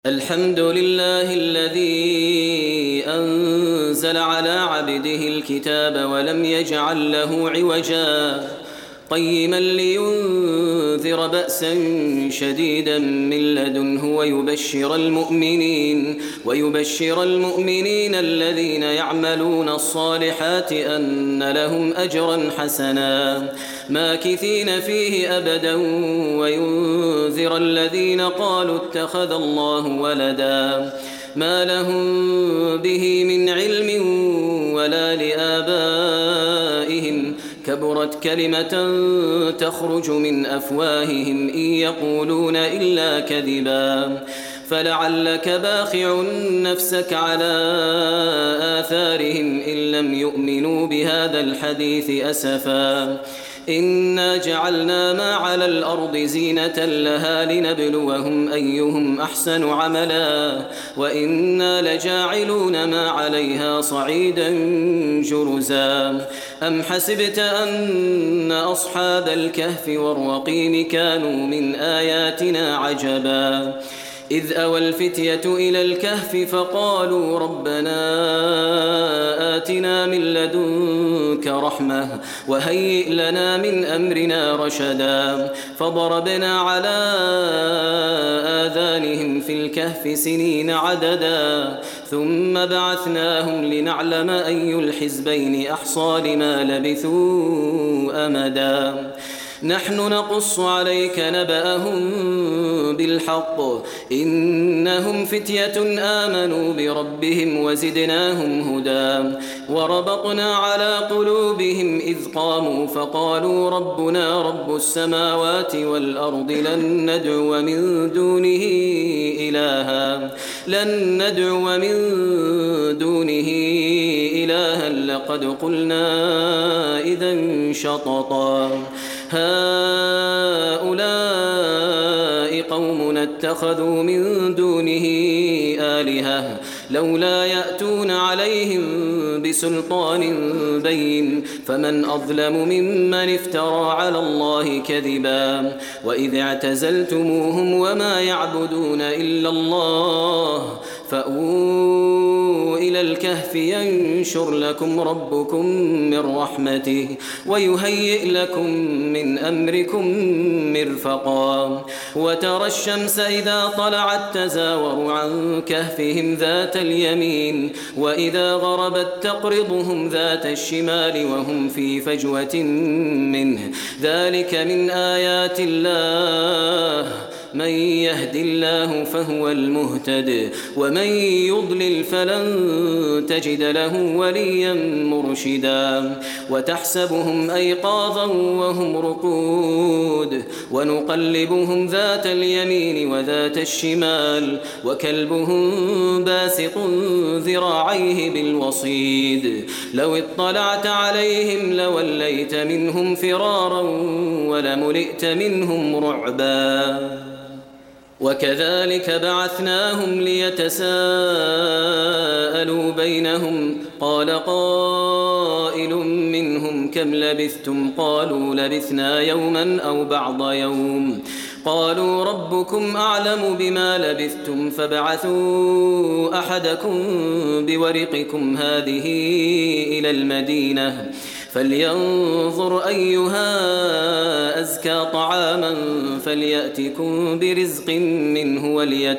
الحمد لله الذي أنزل على عبده الكتاب ولم يجعل له عوجا قيما لينذر بأسا شديدا من لدنه ويبشر المؤمنين الذين يعملون الصالحات أن لهم أجرا حسنا ماكثين فيه أبدا وينذر الذين قالوا اتخذ الله ولدا ما لهم به من علم ولا لآبائهم كبرت كلمة تخرج من أفواههم إن يقولون إلا كذبا فلعلك باخع نفسك على آثارهم إن لم يؤمنوا بهذا الحديث أسفا إنا جعلنا ما على الأرض زينة لها لنبلوهم أيهم أحسن عملا وإنا لجاعلون ما عليها صعيدا جرزا أم حسبت أن أصحاب الكهف والرقيم كانوا من آياتنا عجبا إذ أوى الفتية إلى الكهف فقالوا ربنا آتنا من لدنك رحمة وهيئ لنا من أمرنا رشدا فضربنا على آذانهم في الكهف سنين عددا ثم بعثناهم لنعلم أي الحزبين أحصى لما لبثوا أمدا نحن نقص عليك نبأهم بالحق إنهم فتية آمنوا بربهم وزدناهم هدى وربطنا على قلوبهم إذ قاموا فقالوا ربنا رب السماوات والأرض لن ندعو من دونه إلها لقد قلنا إذا شططا هؤلاء قومنا اتخذوا من دونه آلهة لولا يأتون عليهم بسلطان بين فمن أظلم ممن افترى على الله كذبا وإذ اعتزلتموهم وما يعبدون إلا الله فأووا إلى الكهف ينشر لكم ربكم من رحمته ويهيئ لكم من أمركم مرفقا وترى الشمس إذا طلعت تزاور عن كهفهم ذات اليمين وإذا غربت تقرضهم ذات الشمال وهم في فجوة منه ذلك من آيات الله من يهد الله فهو المهتد ومن يضلل فلن تجد له وليا مرشدا وتحسبهم أيقاظا وهم رقود ونقلبهم ذات اليمين وذات الشمال وكلبهم باسط ذراعيه بالوصيد لو اطلعت عليهم لوليت منهم فرارا ولملئت منهم رعبا وكذلك بعثناهم ليتساءلوا بينهم قال قائل منهم كم لبثتم قالوا لبثنا يوما أو بعض يوم قالوا ربكم أعلم بما لبثتم فابعثوا أحدكم بورقكم هذه إلى المدينة فلينظر أيها أزكى طعاما فليأتكم برزق منه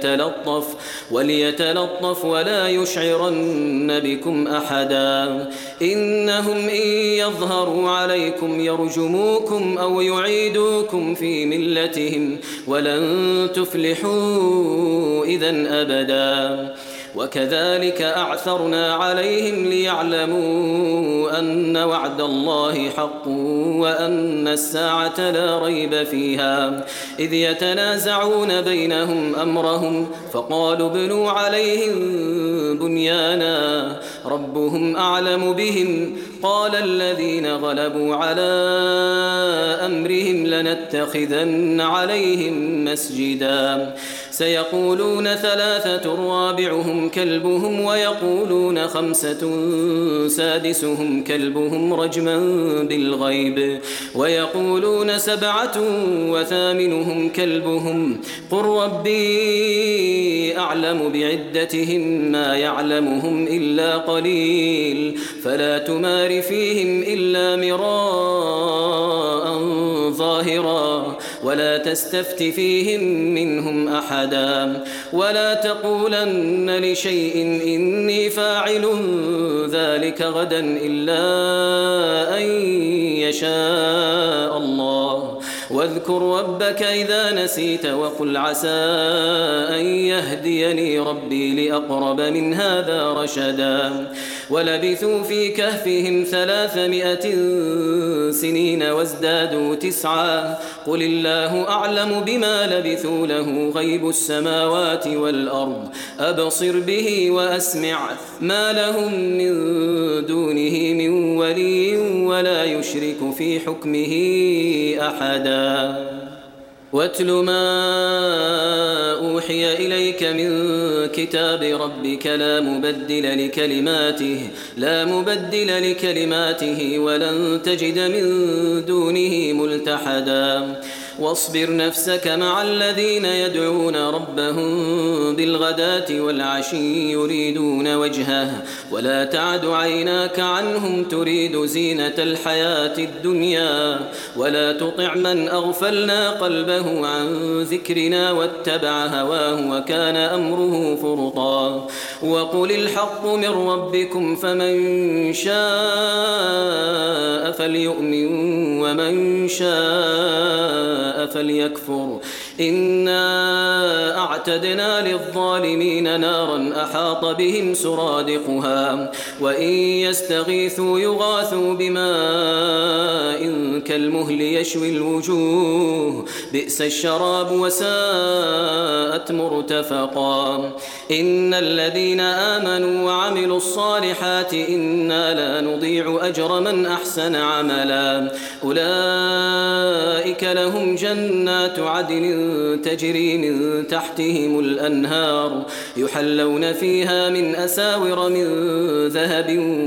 وليتلطف ولا يشعرن بكم أحدا إنهم إن يظهروا عليكم يرجموكم أو يعيدوكم في ملتهم ولن تفلحوا إذن أبدا وكذلك أعثرنا عليهم ليعلموا أن وعد الله حق وأن الساعة لا ريب فيها إذ يتنازعون بينهم أمرهم فقالوا ابنوا عليهم بنيانا ربهم أعلم بهم قال الذين غلبوا على أمرهم لنتخذن عليهم مسجدا سيقولون 3 رابعهم كلبهم ويقولون 5 سادسهم كلبهم رجما بالغيب ويقولون 7 وثامنهم كلبهم قل ربي أعلم بعدتهم ما يعلمهم إلا قليل فلا تمار فيهم إلا مراء ظاهرا ولا تستفت فيهم منهم أحدا ولا تقولن لشيء إني فاعل ذلك غدا إلا أن يشاء الله واذكر ربك إذا نسيت وقل عسى أن يهديني ربي لأقرب من هذا رشدا ولبثوا في كهفهم 300 سنين وازدادوا 9 قل الله أعلم بما لبثوا له غيب السماوات والأرض أبصر به وأسمع ما لهم من دونه من ولي ولا يشرك في حكمه أحدا واتل ما أوحي إليك من كتاب ربك لا مبدل لكلماته ولن تجد من دونه ملتحدا واصبر نفسك مع الذين يدعون ربهم بالغداة والعشي يريدون وجهه ولا تعد عيناك عنهم تريد زينة الحياة الدنيا ولا تطع من أغفلنا قلبه عن ذكرنا واتبع هواه وكان أمره فرطا وقل الحق من ربكم فمن شاء فليؤمن ومن شاء فليكفر إنا أعتدنا للظالمين نارا أحاط بهم سرادقها وإن يستغيثوا يغاثوا بماء كالمهل يشوي الوجوه بئس الشراب وساءت مرتفقا إن الذين آمنوا وعملوا الصالحات إنا لا نضيع أجر من أحسن عملا أولئك لهم جنات عدن تجري من تحتهم الأنهار يحلون فيها من أساور من ذهب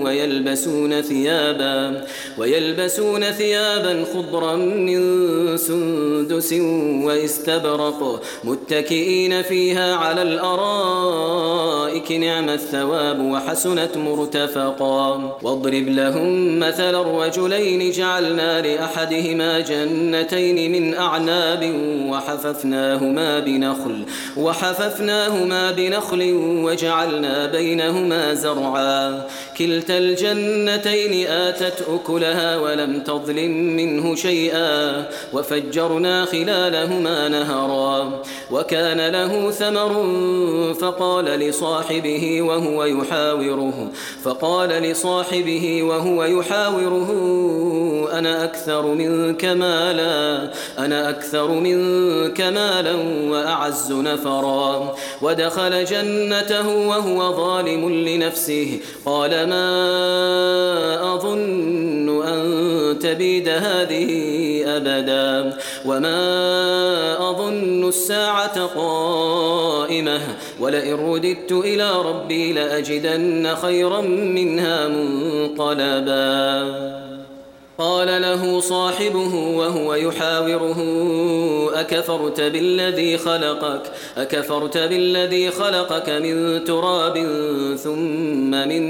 ويلبسون ثيابا خضرا من سندس واستبرق متكئين فيها على الأرائك نعم الثواب وحسنت مرتفقا واضرب لهم مثل الرجلين جعلنا لأحدهما جنتين من أعناب وحففناهما بنخل وجعلنا بينهما زرعا كلتا الجنتين آتت أكلها ولم تظلم منه شيئا وفجرنا خلالهما نهرا وكان له ثمر فقال لصاحبه وهو يحاوره أنا أكثر منك مالا وأعز نفرا ودخل جنته وهو ظالم لنفسه قال ما أظن أن تبيد هذه أبدا وما أظن الساعة قائمة ولئن رددت إلى ربي لأجدن خيرا منها منقلبا قال له صاحبه وهو يحاوره أكفرت بالذي خلقك من تراب ثم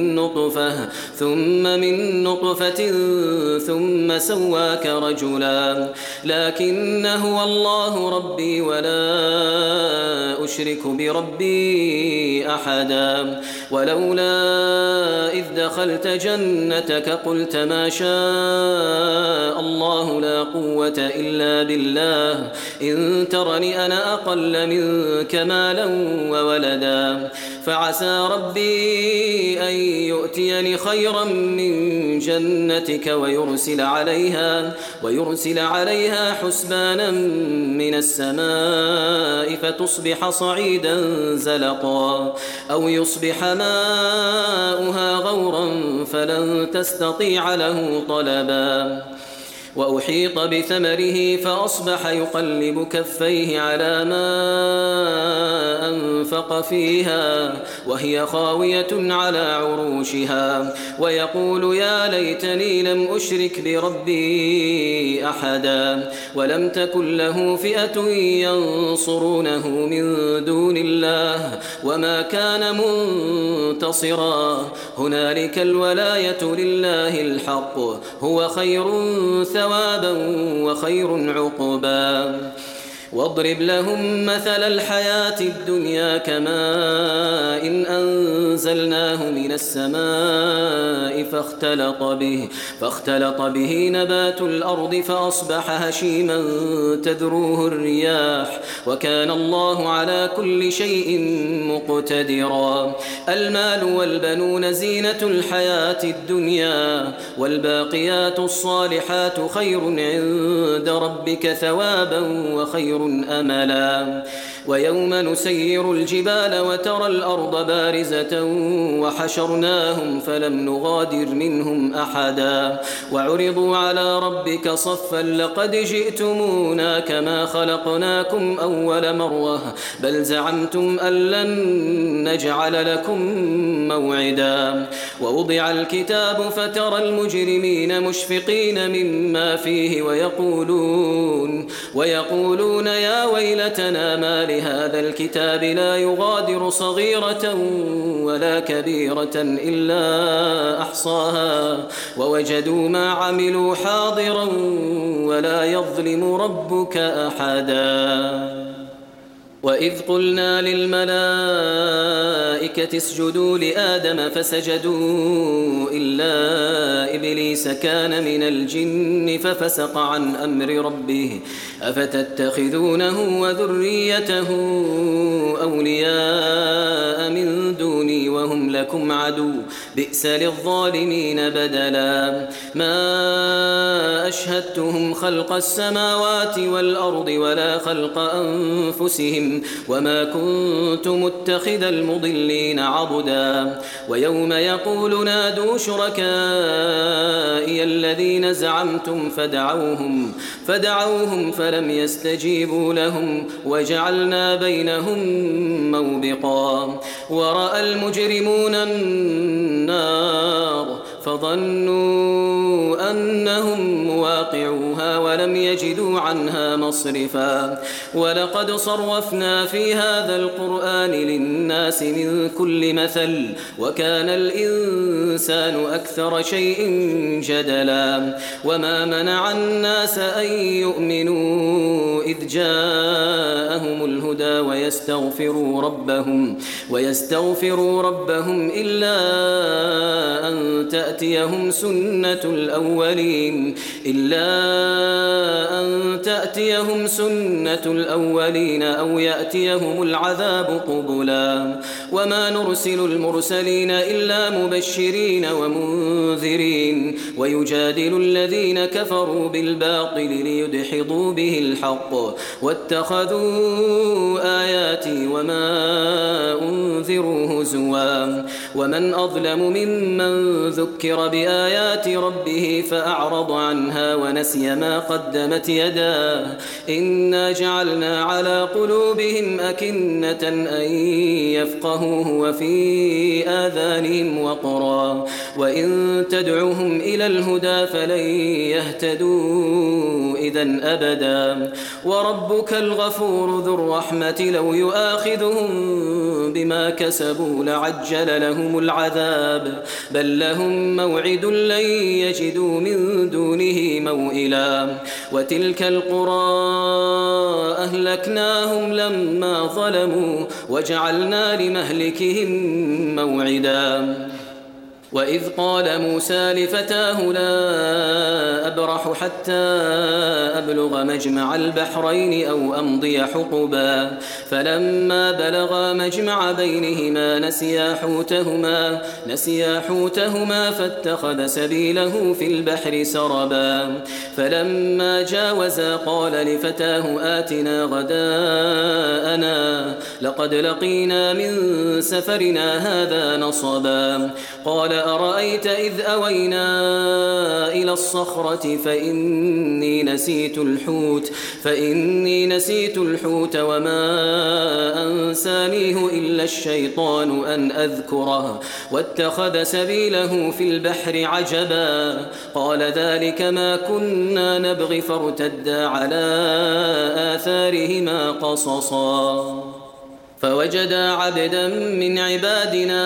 من نطفة ثم سواك رجلا لكن هو الله ربي ولا أشرك بربي أحدا ولولا إذ دخلت جنتك قلت ما شاء الله لا قوة إلا بالله إن ترني أنا أقل منك مالا وولدا فعسى ربي أن يؤتيني خيرا من جنتك ويرسل عليها حسبانا من السماء فتصبح صعيدا زلقا أو يصبح ماؤها غورا فلن تستطيع له طلبا وأحيط بثمره فأصبح يقلب كفيه على ما أنفق فيها وهي خاوية على عروشها ويقول يا ليتني لم أشرك بربي أحدا ولم تكن له فئة ينصرونه من دون الله وما كان منتصرا هنالك الولاية لله الحق هو خير ثوابا وخير عقبا واضرب لهم مثل الحياة الدنيا كماء إن أنزلناه من السماء فاختلط به نبات الأرض فأصبح هشيما تذروه الرياح وكان الله على كل شيء مقتدرا المال والبنون زينة الحياة الدنيا والباقيات الصالحات خير عند ربك ثوابا وخير أملا ويوم نسير الجبال وترى الأرض بارزة وحشرناهم فلم نغادر منهم أحدا وعرضوا على ربك صفا لقد جئتمونا كما خلقناكم أول مرة بل زعمتم أن لن نجعل لكم موعدا ووضع الكتاب فترى المجرمين مشفقين مما فيه ويقولون يا ويلتنا ما لهذا الكتاب لا يغادر صغيرة ولا كبيرة إلا أحصاها ووجدوا ما عملوا حاضرا ولا يظلم ربك أحدا وإذ قلنا للملائكة اسجدوا لآدم فسجدوا إلا إبليس كان من الجن ففسق عن أمر ربه أفتتخذونه وذريته أولياء من دوني وهم لكم عدو بئس للظالمين بدلا ما أشهدتهم خلق السماوات والأرض ولا خلق أنفسهم وما كنت متخذ المضلين عضدا ويوم يقول نادوا شركائي الذين زعمتم فدعوهم فلم يستجيبوا لهم وجعلنا بينهم موبقا ورأى المجرمون النار فظنوا أنهم مواقعوها ولم يجدوا عنها مصرفا ولقد صرفنا في هذا القرآن للناس من كل مثل وكان الإنسان أكثر شيء جدلا وما منع الناس أن يؤمنوا إذ جاءهم الهدى ويستغفروا ربهم إلا أن تأتيهم سنة الأولين أو يأتيهم العذاب قبلا وما نرسل المرسلين إلا مبشرين ومنذرين ويجادل الذين كفروا بالباطل ليدحضوا به الحق واتخذوا آياتي وما أنذروا هزوا ومن أظلم ممن ذكر بآيات ربه فأعرض عنها ونسي ما قدمت يداه إنا جعلنا على قلوبهم أكنة أن يفقهوه وفي آذانهم وقرا وإن تدعوهم إلى الهدى فلن يهتدوا إذن أبدا وربك الغفور ذو الرحمة لو يؤاخذهم بما كسبوا لعجل لهم العذاب بل لهم موعد لن يجدوا من دونه موئلا وتلك القرى أهلكناهم لما ظلموا وجعلنا لمهلكهم موعدا وإذ قال موسى لفتاه لا أبرح حتى أبلغ مجمع البحرين أو أمضي حقبا فلما بلغا مجمع بينهما نسيا حوتهما فاتخذ سبيله في البحر سربا فلما جاوزا قال لفتاه آتنا غداءنا لقد لقينا من سفرنا هذا نصبا قال أرأيت إذ أوينا إلى الصخرة فإني نسيت الحوت وما أنسانيه إلا الشيطان أن أذكره واتخذ سبيله في البحر عجبا قال ذلك ما كنا نبغي فارتدا على آثارهما قصصا فوجدا عبدا من عبادنا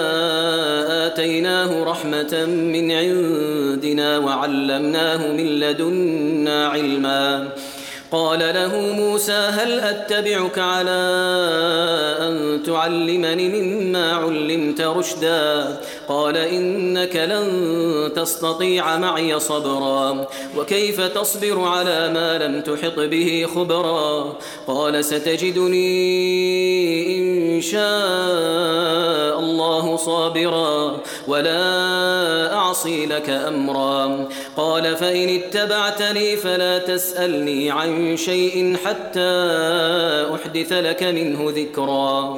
آتيناه رحمة من عندنا وعلمناه من لدنا علما قال له موسى هل أتبعك على أن تعلمني مما علمت رشدا قال إنك لن تستطيع معي صبرا وكيف تصبر على ما لم تحط به خبرا قال ستجدني إن شاء الله صابرا ولا أعصي لك أمرا قال فإن اتبعتني فلا تسألني عن شيء حتى أحدث لك منه ذكرا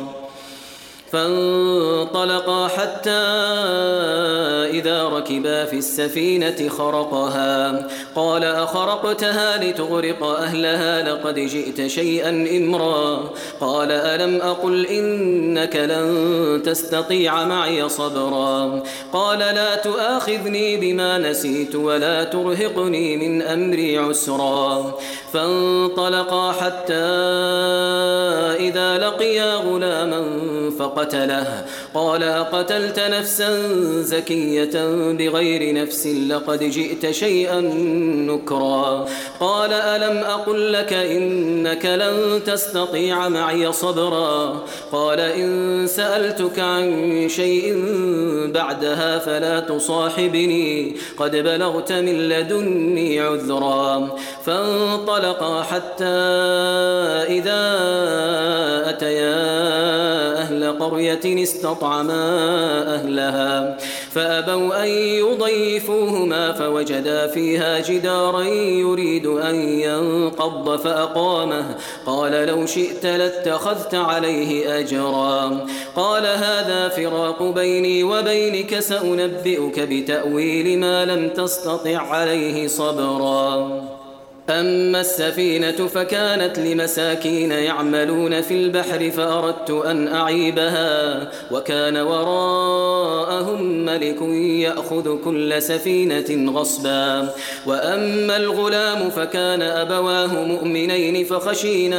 فانطلقا حتى إذا ركبا في السفينة خرقها قال أخرقتها لتغرق أهلها لقد جئت شيئا إمرا قال ألم أقل إنك لن تستطيع معي صبرا قال لا تؤاخذني بما نسيت ولا ترهقني من أمري عسرا فانطلقا حتى إذا لقيا غلاما فقتله قال أقتلت نفسا زكية بغير نفس لقد جئت شيئا نكرا قال ألم أقل لك إنك لن تستطيع معي صبرا قال إن سألتك عن شيء بعدها فلا تصاحبني قد بلغت من لدني عذرا فانطلقا حتى إذا أتيا أهل قرية استطعما أهلها فأبوا أن يضيفوهما فوجدا فيها جدارا يريد أن ينقض فأقامه قال لو شئت لاتخذت عليه أجرا قال هذا فراق بيني وبينك سأنبئك بتأويل ما لم تستطع عليه صبرا أما السفينة فكانت لمساكين يعملون في البحر فأردت أن أعيبها وكان وراءهم ملك يأخذ كل سفينة غصبا وأما الغلام فكان أبواه مؤمنين فخشينا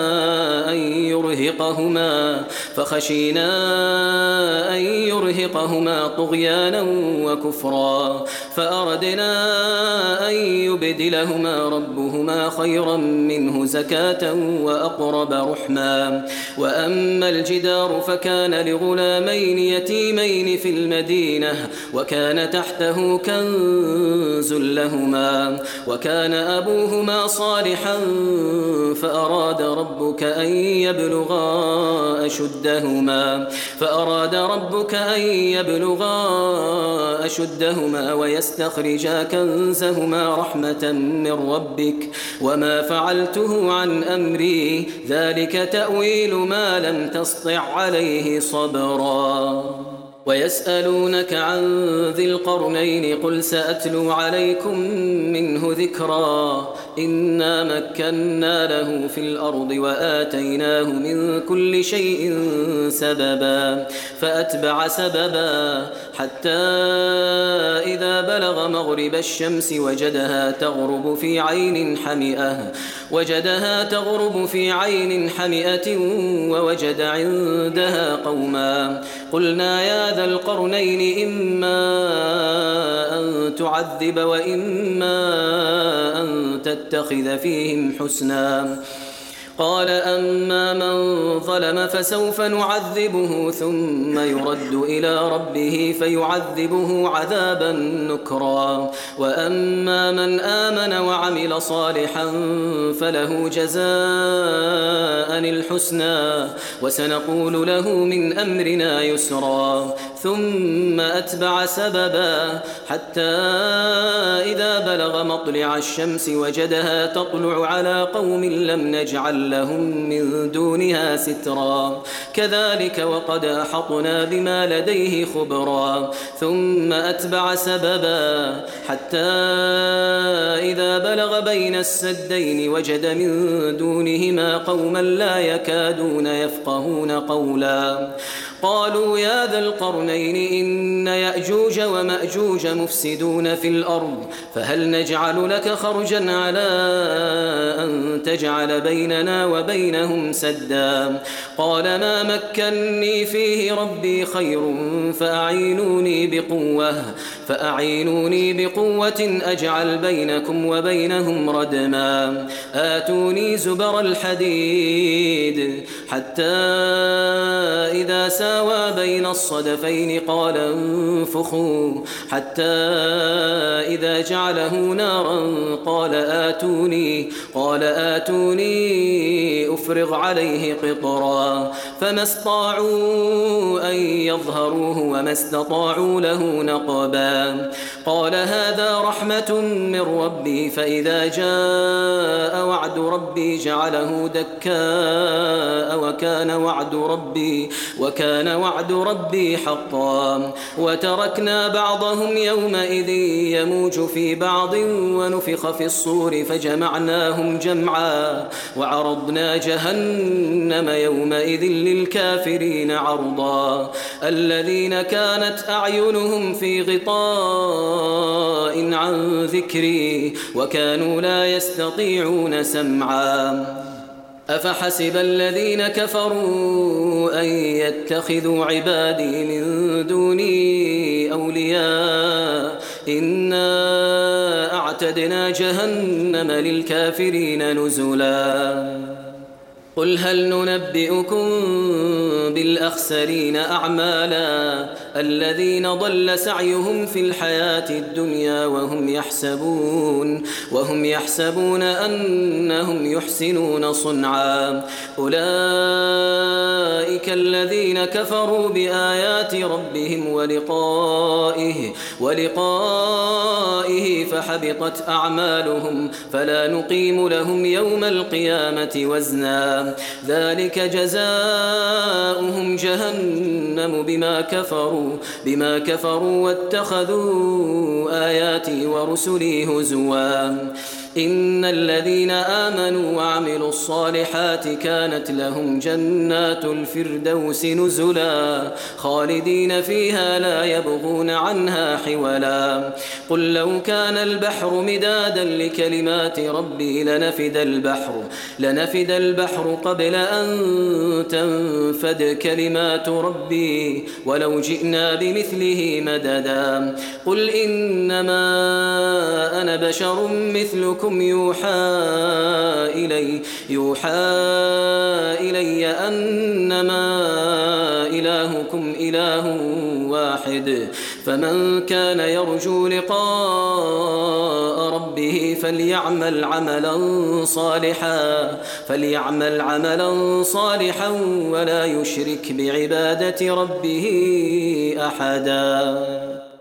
أن يرهقهما طغيانا وكفرا فأردنا أن يبدلهما ربهما خيرا منه زكاة وأقرب رحما وأما الجدار فكان لغلامين يتيمين في المدينة وكان تحته كنز لهما وكان أبوهما صالحا فأراد ربك أن يبلغا أشدهما ويستخرجا كنزهما رحمة من ربك وما فعلته عن أمري ذلك تأويل ما لم تسطع عليه صبرا ويسألونك عن ذي القرنين قل سأتلو عليكم منه ذكرا إنا مكنا له في الأرض وآتيناه من كل شيء سببا فأتبع سببا حتى إذا بلغ مغرب الشمس وجدها تغرب في عين حمئة ووجد عندها قوما قلنا يا ذا القرنين إما أن تعذب وإما أن تتخذ فيهم حسنا قال أما من ظلم فسوف نعذبه ثم يرد إلى ربه فيعذبه عذابا نكرا وأما من آمن وعمل صالحا فله جزاء الحسنى وسنقول له من أمرنا يسرا ثم أتبع سببا حتى إذا بلغ مطلع الشمس وجدها تطلع على قوم لم نجعل لهم من دونها سترا كذلك وقد أحطنا بما لديه خبرا ثم أتبع سببا حتى إذا بلغ بين السدين وجد من دونهما قوما لا يكادون يفقهون قولا قالوا يا ذا القرنين إن يأجوج ومأجوج مفسدون في الأرض فهل نجعل لك خرجا على أن تجعل بيننا وبينهم سدا قال ما مكني فيه ربي خير فأعينوني بقوة أجعل بينكم وبينهم ردما آتوني زبر الحديد حتى إذا ساوى بين الصدفين قال انفخوا حتى إذا جعله نارا قال آتوني أفرغ عليه قطرا فما استطاعوا أن يظهروه وما استطاعوا له نقبا قال هذا رحمة من ربي فإذا جاء وعد ربي جعله دكاء وكان وعد ربي حقا وتركنا بعضهم يومئذ يموج في بعض ونفخ في الصور فجمعناهم جمعا وعرضنا جهنم يومئذ للكافرين عرضا الذين كانت أعينهم في غطاء عن ذكري وكانوا لا يستطيعون سمعا أفحسب الذين كفروا أن يتخذوا عبادي من دوني أولياء إنا أعتدنا جهنم للكافرين نزلا قل هل ننبئكم بالأخسرين أعمالا الذين ضل سعيهم في الحياة الدنيا وهم يحسبون أنهم يحسنون صنعا أولئك الذين كفروا بآيات ربهم ولقائه فحبطت أعمالهم فلا نقيم لهم يوم القيامة وزنا ذلك جزاؤهم جهنم بما كفروا واتخذوا آياتي ورسلي هزوا إن الذين آمنوا وعملوا الصالحات كانت لهم جنات الفردوس نزلا خالدين فيها لا يبغون عنها حولا قل لو كان البحر مدادا لكلمات ربي لنفد البحر قبل أن تنفد كلمات ربي ولو جئنا بمثله مددا قل إنما أنا بشر مثلكم يوحى إلي أنما إلهكم إله واحد فمن كان يرجو لقاء ربه فليعمل عملا صالحا ولا يشرك بعبادة ربه أحدا